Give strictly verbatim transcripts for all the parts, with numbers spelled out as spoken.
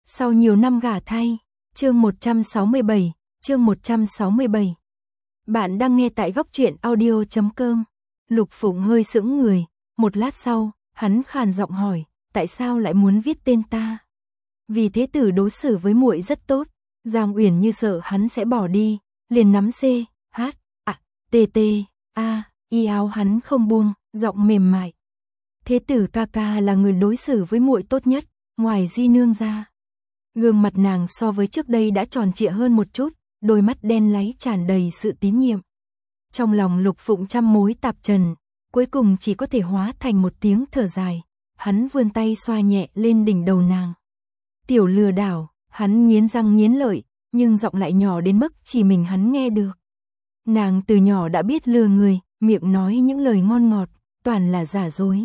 Sau nhiều năm gả thay, chương một trăm sáu mươi bảy, chương một trăm sáu mươi bảy. Bạn đang nghe tại góc truyện audio chấm com. Lục Phụng hơi sững người, một lát sau, hắn khàn giọng hỏi, tại sao lại muốn viết tên ta? Vì thế tử đối xử với muội rất tốt, Giang Uyển Như sợ hắn sẽ bỏ đi, liền nắm C, H, A, T T, A, y áo hắn không buông, giọng mềm mại. Thế tử ca ca là người đối xử với muội tốt nhất, ngoài Di nương ra. Gương mặt nàng so với trước đây đã tròn trịa hơn một chút, đôi mắt đen láy tràn đầy sự tín nhiệm. Trong lòng Lục Phụng trăm mối tạp trần, cuối cùng chỉ có thể hóa thành một tiếng thở dài. Hắn vươn tay xoa nhẹ lên đỉnh đầu nàng. Tiểu lừa đảo, hắn nghiến răng nghiến lợi, nhưng giọng lại nhỏ đến mức chỉ mình hắn nghe được. Nàng từ nhỏ đã biết lừa người, miệng nói những lời ngon ngọt, toàn là giả dối.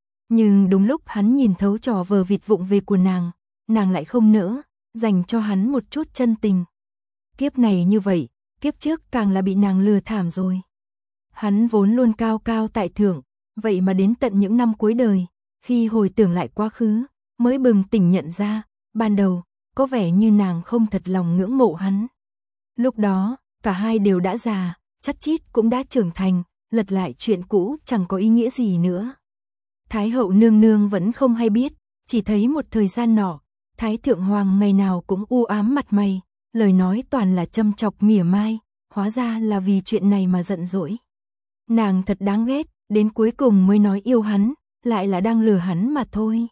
Nhưng đúng lúc hắn nhìn thấu trò vờ vịt vụng về của nàng, nàng lại không nỡ, dành cho hắn một chút chân tình. Kiếp này như vậy, kiếp trước càng là bị nàng lừa thảm rồi. Hắn vốn luôn cao cao tại thượng, vậy mà đến tận những năm cuối đời, khi hồi tưởng lại quá khứ, mới bừng tỉnh nhận ra, ban đầu, có vẻ như nàng không thật lòng ngưỡng mộ hắn. Lúc đó, cả hai đều đã già, chắt chít cũng đã trưởng thành, lật lại chuyện cũ chẳng có ý nghĩa gì nữa. Thái hậu nương nương vẫn không hay biết, chỉ thấy một thời gian nọ, Thái thượng hoàng ngày nào cũng u ám mặt mày, lời nói toàn là châm chọc mỉa mai, hóa ra là vì chuyện này mà giận dỗi. Nàng thật đáng ghét, đến cuối cùng mới nói yêu hắn, lại là đang lừa hắn mà thôi.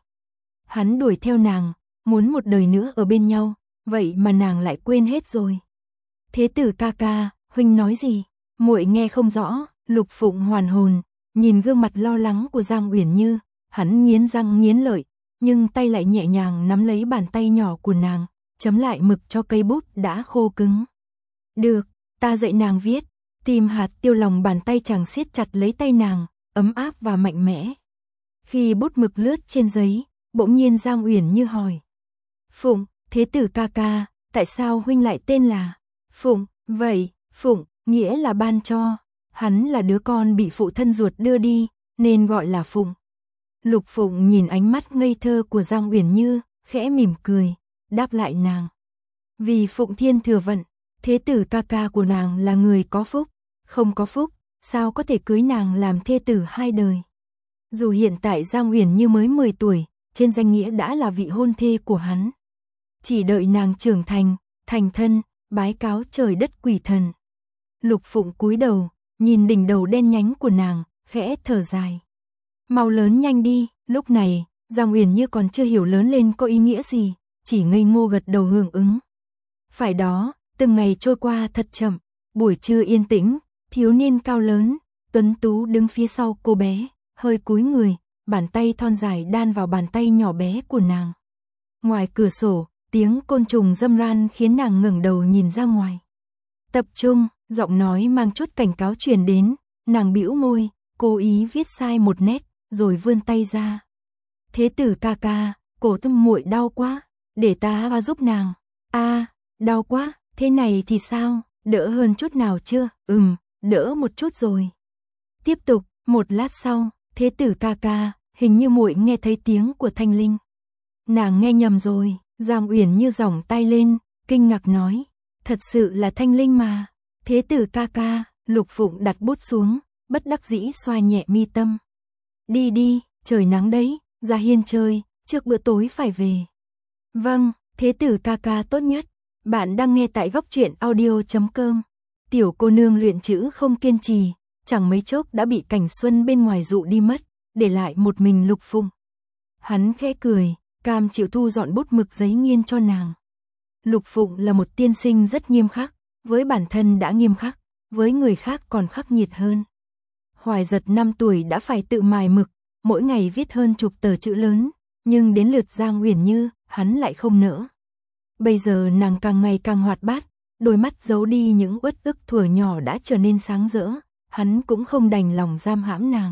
Hắn đuổi theo nàng, muốn một đời nữa ở bên nhau, vậy mà nàng lại quên hết rồi. Thế tử ca ca, huynh nói gì? Muội nghe không rõ. Lục Phụng hoàn hồn, nhìn gương mặt lo lắng của Giang Uyển Như, hắn nghiến răng nghiến lợi, nhưng tay lại nhẹ nhàng nắm lấy bàn tay nhỏ của nàng, chấm lại mực cho cây bút đã khô cứng. Được, ta dạy nàng viết. Tim hạt tiêu lòng bàn tay chàng siết chặt lấy tay nàng, ấm áp và mạnh mẽ. Khi bút mực lướt trên giấy, bỗng nhiên Giang Uyển Như hỏi. Phụng, thế tử ca ca, tại sao huynh lại tên là Phụng? Vậy, Phụng, nghĩa là ban cho. Hắn là đứa con bị phụ thân ruột đưa đi, nên gọi là Phụng. Lục Phụng nhìn ánh mắt ngây thơ của Giang Uyển Như, khẽ mỉm cười, đáp lại nàng. Vì Phụng thiên thừa vận, thế tử ca ca của nàng là người có phúc, không có phúc, sao có thể cưới nàng làm thê tử hai đời. Dù hiện tại Giang Uyển Như mới mười tuổi, trên danh nghĩa đã là vị hôn thê của hắn. Chỉ đợi nàng trưởng thành, thành thân, bái cáo trời đất quỷ thần. Lục Phụng cúi đầu, nhìn đỉnh đầu đen nhánh của nàng, khẽ thở dài. Mau lớn nhanh đi. Lúc này, Giang Uyển Như còn chưa hiểu lớn lên có ý nghĩa gì, chỉ ngây ngô gật đầu hưởng ứng. Phải đó, từng ngày trôi qua thật chậm, buổi trưa yên tĩnh, thiếu niên cao lớn, tuấn tú đứng phía sau cô bé, hơi cúi người, bàn tay thon dài đan vào bàn tay nhỏ bé của nàng. Ngoài cửa sổ, tiếng côn trùng râm ran khiến nàng ngẩng đầu nhìn ra ngoài. Tập trung, giọng nói mang chút cảnh cáo truyền đến, nàng bĩu môi, cố ý viết sai một nét, rồi vươn tay ra. Thế tử ca ca, cổ tâm muội đau quá, để ta va giúp nàng. A, đau quá, thế này thì sao, đỡ hơn chút nào chưa? Ừm, đỡ một chút rồi. Tiếp tục, một lát sau, thế tử ca ca, hình như muội nghe thấy tiếng của Thanh Linh. Nàng nghe nhầm rồi. Giang Uyển Như giỏng tay lên, kinh ngạc nói, thật sự là Thanh Linh mà. Thế tử ca ca. Lục Phụng đặt bút xuống, bất đắc dĩ xoa nhẹ mi tâm. Đi đi, trời nắng đấy, ra hiên chơi, trước bữa tối phải về. Vâng, thế tử ca ca tốt nhất. Bạn đang nghe tại góc truyện audio chấm com. Tiểu cô nương luyện chữ không kiên trì, chẳng mấy chốc đã bị cảnh xuân bên ngoài dụ đi mất, để lại một mình Lục Phụng. Hắn khẽ cười, cam chịu thu dọn bút mực giấy nghiên cho nàng. Lục Phụng là một tiên sinh rất nghiêm khắc, với bản thân đã nghiêm khắc, với người khác còn khắc nghiệt hơn. Hoài Giật năm tuổi đã phải tự mài mực, mỗi ngày viết hơn chục tờ chữ lớn, nhưng đến lượt Giang Uyển Như, hắn lại không nỡ. Bây giờ nàng càng ngày càng hoạt bát, đôi mắt giấu đi những uất ức thuở nhỏ đã trở nên sáng rỡ, hắn cũng không đành lòng giam hãm nàng.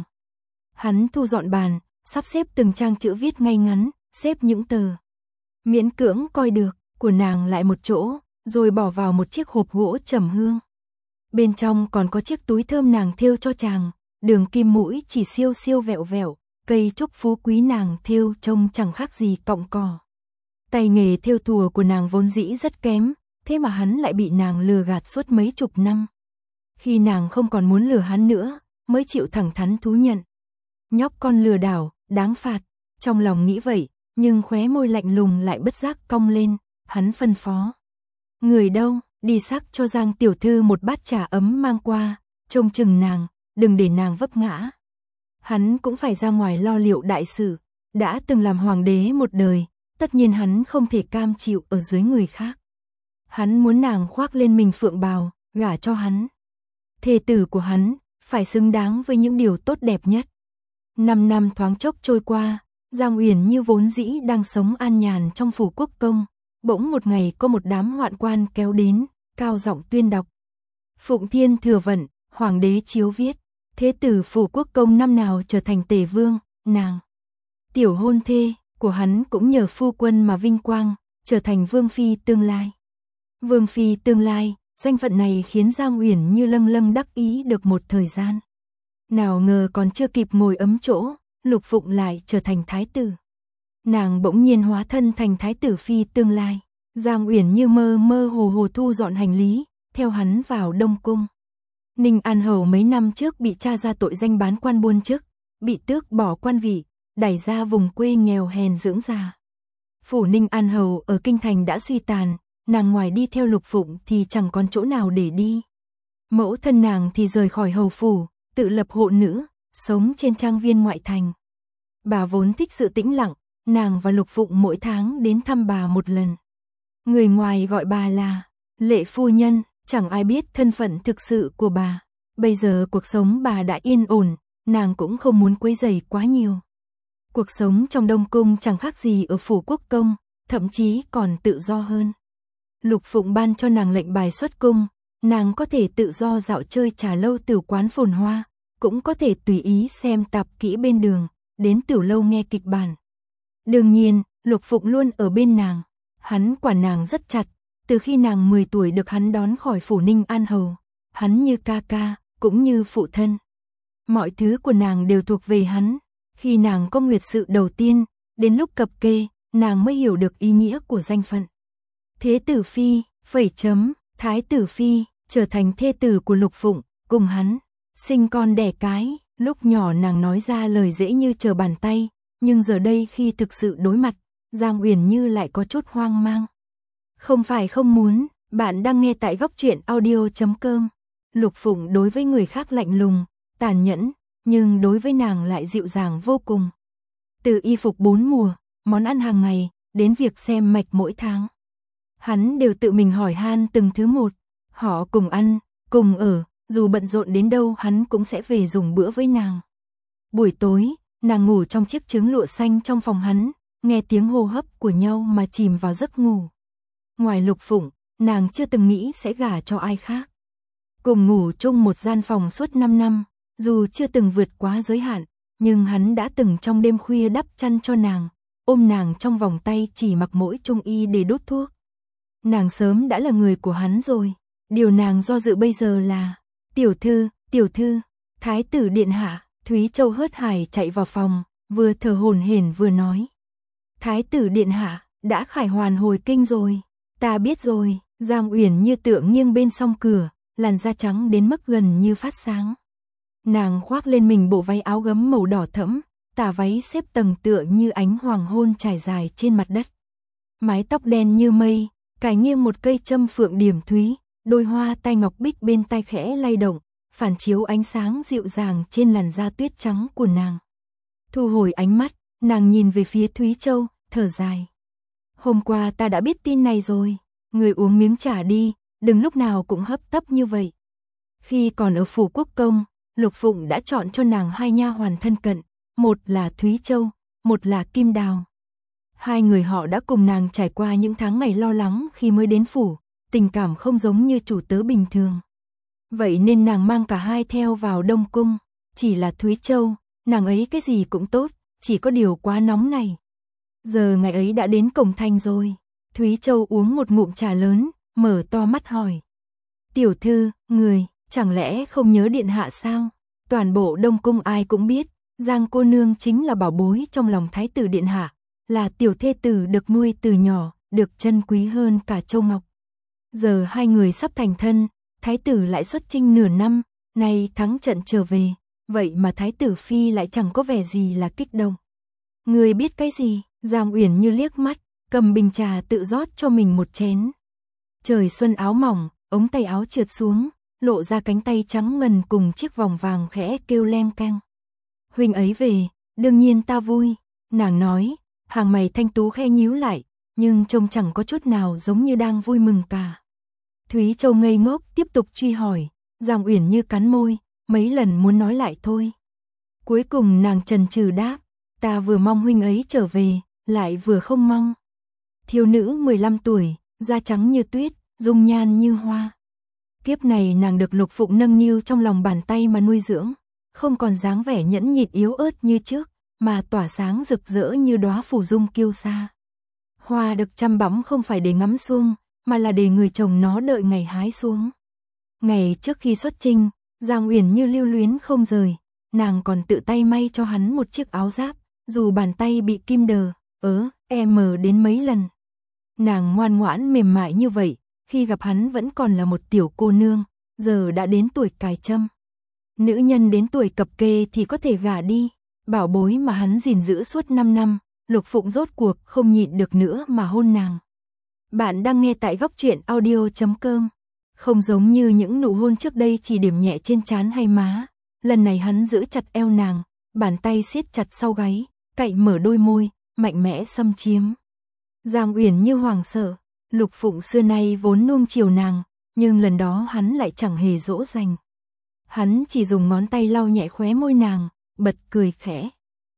Hắn thu dọn bàn, sắp xếp từng trang chữ viết ngay ngắn, xếp những tờ miễn cưỡng coi được của nàng lại một chỗ, rồi bỏ vào một chiếc hộp gỗ trầm hương. Bên trong còn có chiếc túi thơm nàng thêu cho chàng, đường kim mũi chỉ siêu siêu vẹo vẹo, cây trúc phú quý nàng thêu trông chẳng khác gì cọng cỏ. Tay nghề thêu thùa của nàng vốn dĩ rất kém, thế mà hắn lại bị nàng lừa gạt suốt mấy chục năm. Khi nàng không còn muốn lừa hắn nữa, mới chịu thẳng thắn thú nhận. Nhóc con lừa đảo, đáng phạt. Trong lòng nghĩ vậy, nhưng khóe môi lạnh lùng lại bất giác cong lên, hắn phân phó. Người đâu, đi sắc cho Giang tiểu thư một bát trà ấm mang qua, trông chừng nàng, đừng để nàng vấp ngã. Hắn cũng phải ra ngoài lo liệu đại sự, đã từng làm hoàng đế một đời, tất nhiên hắn không thể cam chịu ở dưới người khác. Hắn muốn nàng khoác lên mình phượng bào, gả cho hắn. Thê tử của hắn, phải xứng đáng với những điều tốt đẹp nhất. Năm năm thoáng chốc trôi qua, Giang Uyển Như vốn dĩ đang sống an nhàn trong phủ quốc công, bỗng một ngày có một đám hoạn quan kéo đến, cao giọng tuyên đọc. Phụng Thiên thừa vận, hoàng đế chiếu viết, thế tử phủ quốc công năm nào trở thành tể vương, nàng. Tiểu hôn thê của hắn cũng nhờ phu quân mà vinh quang, trở thành vương phi tương lai. Vương phi tương lai, danh phận này khiến Giang Uyển Như lâng lâng đắc ý được một thời gian. Nào ngờ còn chưa kịp ngồi ấm chỗ, Lục Phụng lại trở thành thái tử. Nàng bỗng nhiên hóa thân thành thái tử phi tương lai. Giang Uyển Như mơ mơ hồ hồ thu dọn hành lý, theo hắn vào Đông Cung. Ninh An Hầu mấy năm trước bị tra ra tội danh bán quan buôn chức, bị tước bỏ quan vị, đẩy ra vùng quê nghèo hèn dưỡng già. Phủ Ninh An Hầu ở kinh thành đã suy tàn, nàng ngoài đi theo Lục Phụng thì chẳng còn chỗ nào để đi. Mẫu thân nàng thì rời khỏi hầu phủ, tự lập hộ nữ, sống trên trang viên ngoại thành. Bà vốn thích sự tĩnh lặng, nàng và Lục Phụng mỗi tháng đến thăm bà một lần. Người ngoài gọi bà là Lệ phu nhân, chẳng ai biết thân phận thực sự của bà. Bây giờ cuộc sống bà đã yên ổn, nàng cũng không muốn quấy rầy quá nhiều. Cuộc sống trong Đông Cung chẳng khác gì ở phủ quốc công, thậm chí còn tự do hơn. Lục Phụng ban cho nàng lệnh bài xuất cung, nàng có thể tự do dạo chơi trà lâu tiểu quán phồn hoa, cũng có thể tùy ý xem tạp kỹ bên đường, đến tiểu lâu nghe kịch bản. Đương nhiên, Lục Phụng luôn ở bên nàng, hắn quản nàng rất chặt, từ khi nàng mười tuổi được hắn đón khỏi phủ Ninh An Hầu, hắn như ca ca, cũng như phụ thân. Mọi thứ của nàng đều thuộc về hắn, khi nàng có nguyệt sự đầu tiên, đến lúc cập kê, nàng mới hiểu được ý nghĩa của danh phận. Thế tử phi, phẩy chấm, thái tử phi, trở thành thê tử của Lục Phụng, cùng hắn, sinh con đẻ cái, lúc nhỏ nàng nói ra lời dễ như trở bàn tay, nhưng giờ đây khi thực sự đối mặt, Giang Uyển Như lại có chút hoang mang. Không phải không muốn, bạn đang nghe tại góc truyện audio chấm com. Lục Phụng đối với người khác lạnh lùng, tàn nhẫn, nhưng đối với nàng lại dịu dàng vô cùng. Từ y phục bốn mùa, món ăn hàng ngày, đến việc xem mạch mỗi tháng. Hắn đều tự mình hỏi han từng thứ một, họ cùng ăn, cùng ở, dù bận rộn đến đâu hắn cũng sẽ về dùng bữa với nàng. Buổi tối, nàng ngủ trong chiếc trứng lụa xanh trong phòng hắn, nghe tiếng hô hấp của nhau mà chìm vào giấc ngủ. Ngoài Lục Phụng, nàng chưa từng nghĩ sẽ gả cho ai khác. Cùng ngủ chung một gian phòng suốt năm năm, dù chưa từng vượt quá giới hạn, nhưng hắn đã từng trong đêm khuya đắp chăn cho nàng, ôm nàng trong vòng tay chỉ mặc mỗi trung y để đốt thuốc. Nàng sớm đã là người của hắn rồi, điều nàng do dự bây giờ là, tiểu thư, tiểu thư, thái tử điện hạ. Thúy Châu hớt hải chạy vào phòng, vừa thở hổn hển vừa nói. Thái tử điện hạ, đã khải hoàn hồi kinh rồi, ta biết rồi. Giang Uyển Như tựa nghiêng bên song cửa, làn da trắng đến mức gần như phát sáng. Nàng khoác lên mình bộ váy áo gấm màu đỏ thẫm, tà váy xếp tầng tựa như ánh hoàng hôn trải dài trên mặt đất. Mái tóc đen như mây, cài nghiêng một cây châm phượng điểm thúy, đôi hoa tai ngọc bích bên tai khẽ lay động, phản chiếu ánh sáng dịu dàng trên làn da tuyết trắng của nàng. Thu hồi ánh mắt, nàng nhìn về phía Thúy Châu, thở dài. Hôm qua ta đã biết tin này rồi, người uống miếng trà đi, đừng lúc nào cũng hấp tấp như vậy. Khi còn ở phủ quốc công, Lục Phụng đã chọn cho nàng hai nha hoàn thân cận, một là Thúy Châu, một là Kim Đào. Hai người họ đã cùng nàng trải qua những tháng ngày lo lắng khi mới đến phủ, tình cảm không giống như chủ tớ bình thường. Vậy nên nàng mang cả hai theo vào Đông Cung, chỉ là Thúy Châu, nàng ấy cái gì cũng tốt, chỉ có điều quá nóng này. Giờ ngày ấy đã đến cổng thành rồi, Thúy Châu uống một ngụm trà lớn, mở to mắt hỏi. Tiểu thư, người, chẳng lẽ không nhớ điện hạ sao? Toàn bộ Đông Cung ai cũng biết, Giang cô nương chính là bảo bối trong lòng thái tử điện hạ, là tiểu thê tử được nuôi từ nhỏ, được trân quý hơn cả châu ngọc. Giờ hai người sắp thành thân, thái tử lại xuất chinh nửa năm, nay thắng trận trở về, vậy mà thái tử phi lại chẳng có vẻ gì là kích động. Người biết cái gì? Giang Uyển Như liếc mắt, cầm bình trà tự rót cho mình một chén. Trời xuân áo mỏng, ống tay áo trượt xuống, lộ ra cánh tay trắng ngần cùng chiếc vòng vàng khẽ kêu leng keng. Huynh ấy về, đương nhiên ta vui, nàng nói, hàng mày thanh tú khẽ nhíu lại, nhưng trông chẳng có chút nào giống như đang vui mừng cả. Thúy Châu ngây ngốc tiếp tục truy hỏi, Giang Uyển Như cắn môi, mấy lần muốn nói lại thôi. Cuối cùng nàng chần chừ đáp, ta vừa mong huynh ấy trở về, lại vừa không mong. Thiếu nữ mười lăm tuổi, da trắng như tuyết, dung nhan như hoa. Kiếp này nàng được Lục Phụng nâng niu trong lòng bàn tay mà nuôi dưỡng, không còn dáng vẻ nhẫn nhịn yếu ớt như trước, mà tỏa sáng rực rỡ như đóa phù dung kiêu sa. Hoa được chăm bẵm không phải để ngắm xuông, mà là để người trồng nó đợi ngày hái xuống. Ngày trước khi xuất chinh, Giang Uyển Như lưu luyến không rời, nàng còn tự tay may cho hắn một chiếc áo giáp, dù bàn tay bị kim đờ, ớ, em đến mấy lần. Nàng ngoan ngoãn mềm mại như vậy, khi gặp hắn vẫn còn là một tiểu cô nương, giờ đã đến tuổi cài châm. Nữ nhân đến tuổi cập kê thì có thể gả đi, bảo bối mà hắn gìn giữ suốt năm năm, Lục Phụng rốt cuộc không nhịn được nữa mà hôn nàng. Bạn đang nghe tại góc truyện audio chấm com. Không giống như những nụ hôn trước đây chỉ điểm nhẹ trên trán hay má, lần này hắn giữ chặt eo nàng, bàn tay siết chặt sau gáy, cạy mở đôi môi, mạnh mẽ xâm chiếm. Giang Uyển Như hoảng sợ, Lục Phụng xưa nay vốn nuông chiều nàng, nhưng lần đó hắn lại chẳng hề dỗ dành. Hắn chỉ dùng ngón tay lau nhẹ khóe môi nàng, bật cười khẽ.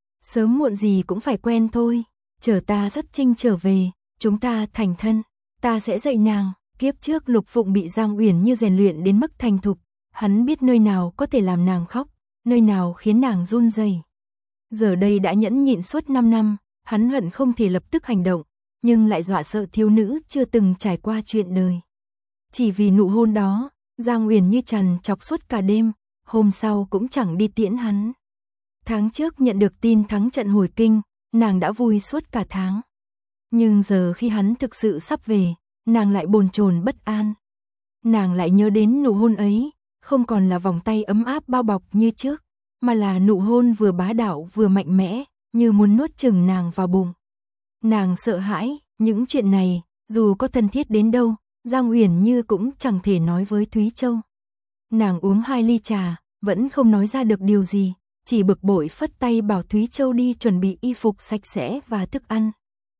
Sớm muộn gì cũng phải quen thôi, chờ ta xuất chinh trở về, chúng ta thành thân, ta sẽ dạy nàng. Kiếp trước Lục Phụng bị Giang Uyển Như rèn luyện đến mức thành thục, hắn biết nơi nào có thể làm nàng khóc, nơi nào khiến nàng run rẩy. Giờ đây đã nhẫn nhịn suốt năm năm, hắn hận không thể lập tức hành động, nhưng lại dọa sợ thiếu nữ chưa từng trải qua chuyện đời. Chỉ vì nụ hôn đó, Giang Uyển Như trằn trọc suốt cả đêm, hôm sau cũng chẳng đi tiễn hắn. Tháng trước nhận được tin thắng trận hồi kinh, nàng đã vui suốt cả tháng. Nhưng giờ khi hắn thực sự sắp về, nàng lại bồn chồn bất an. Nàng lại nhớ đến nụ hôn ấy, không còn là vòng tay ấm áp bao bọc như trước, mà là nụ hôn vừa bá đạo vừa mạnh mẽ, như muốn nuốt chửng nàng vào bụng. Nàng sợ hãi, những chuyện này, dù có thân thiết đến đâu, Giang Uyển Như cũng chẳng thể nói với Thúy Châu. Nàng uống hai ly trà, vẫn không nói ra được điều gì, chỉ bực bội phất tay bảo Thúy Châu đi chuẩn bị y phục sạch sẽ và thức ăn.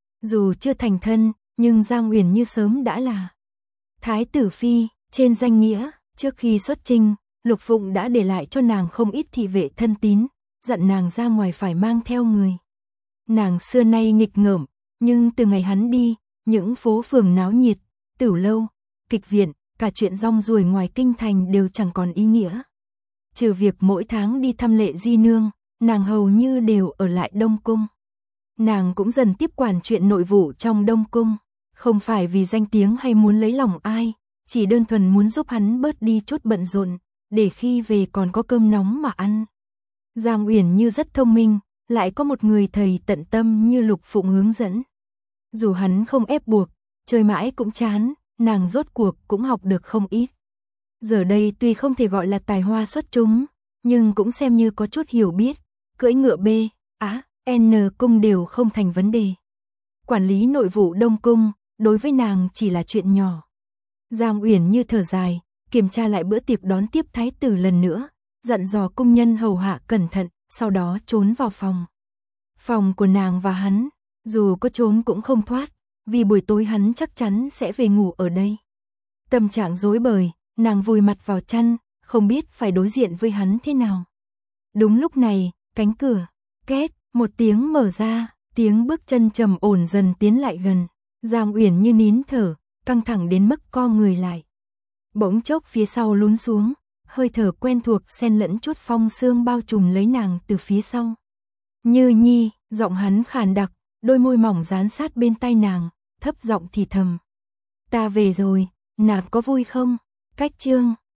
Dù chưa thành thân, nhưng Giang Uyển Như sớm đã là thái tử phi, trên danh nghĩa. Trước khi xuất chinh, Lục Phụng đã để lại cho nàng không ít thị vệ thân tín, dặn nàng ra ngoài phải mang theo người. Nàng xưa nay nghịch ngợm, nhưng từ ngày hắn đi, những phố phường náo nhiệt, tửu lâu, kịch viện, cả chuyện rong ruổi ngoài kinh thành đều chẳng còn ý nghĩa. Trừ việc mỗi tháng đi thăm Lệ Di Nương, nàng hầu như đều ở lại Đông Cung. Nàng cũng dần tiếp quản chuyện nội vụ trong Đông Cung, không phải vì danh tiếng hay muốn lấy lòng ai, chỉ đơn thuần muốn giúp hắn bớt đi chút bận rộn, để khi về còn có cơm nóng mà ăn. Giang Uyển Như rất thông minh, lại có một người thầy tận tâm như Lục Phụng hướng dẫn. Dù hắn không ép buộc, chơi mãi cũng chán, nàng rốt cuộc cũng học được không ít. Giờ đây tuy không thể gọi là tài hoa xuất chúng, nhưng cũng xem như có chút hiểu biết, cưỡi ngựa B, Á, N cung đều không thành vấn đề. Quản lý nội vụ Đông Cung, đối với nàng chỉ là chuyện nhỏ. Giang Uyển Như thở dài, kiểm tra lại bữa tiệc đón tiếp thái tử lần nữa, dặn dò cung nhân hầu hạ cẩn thận, sau đó trốn vào phòng. Phòng của nàng và hắn, dù có trốn cũng không thoát, vì buổi tối hắn chắc chắn sẽ về ngủ ở đây. Tâm trạng rối bời, nàng vùi mặt vào chăn, không biết phải đối diện với hắn thế nào. Đúng lúc này, cánh cửa, két, một tiếng mở ra, tiếng bước chân trầm ổn dần tiến lại gần. Giang Uyển Như nín thở, căng thẳng đến mức co người lại. Bỗng chốc phía sau lún xuống, hơi thở quen thuộc xen lẫn chút phong sương bao trùm lấy nàng từ phía sau. Như Nhi, giọng hắn khàn đặc, đôi môi mỏng dán sát bên tai nàng, thấp giọng thì thầm. Ta về rồi, nàng có vui không? Cách chương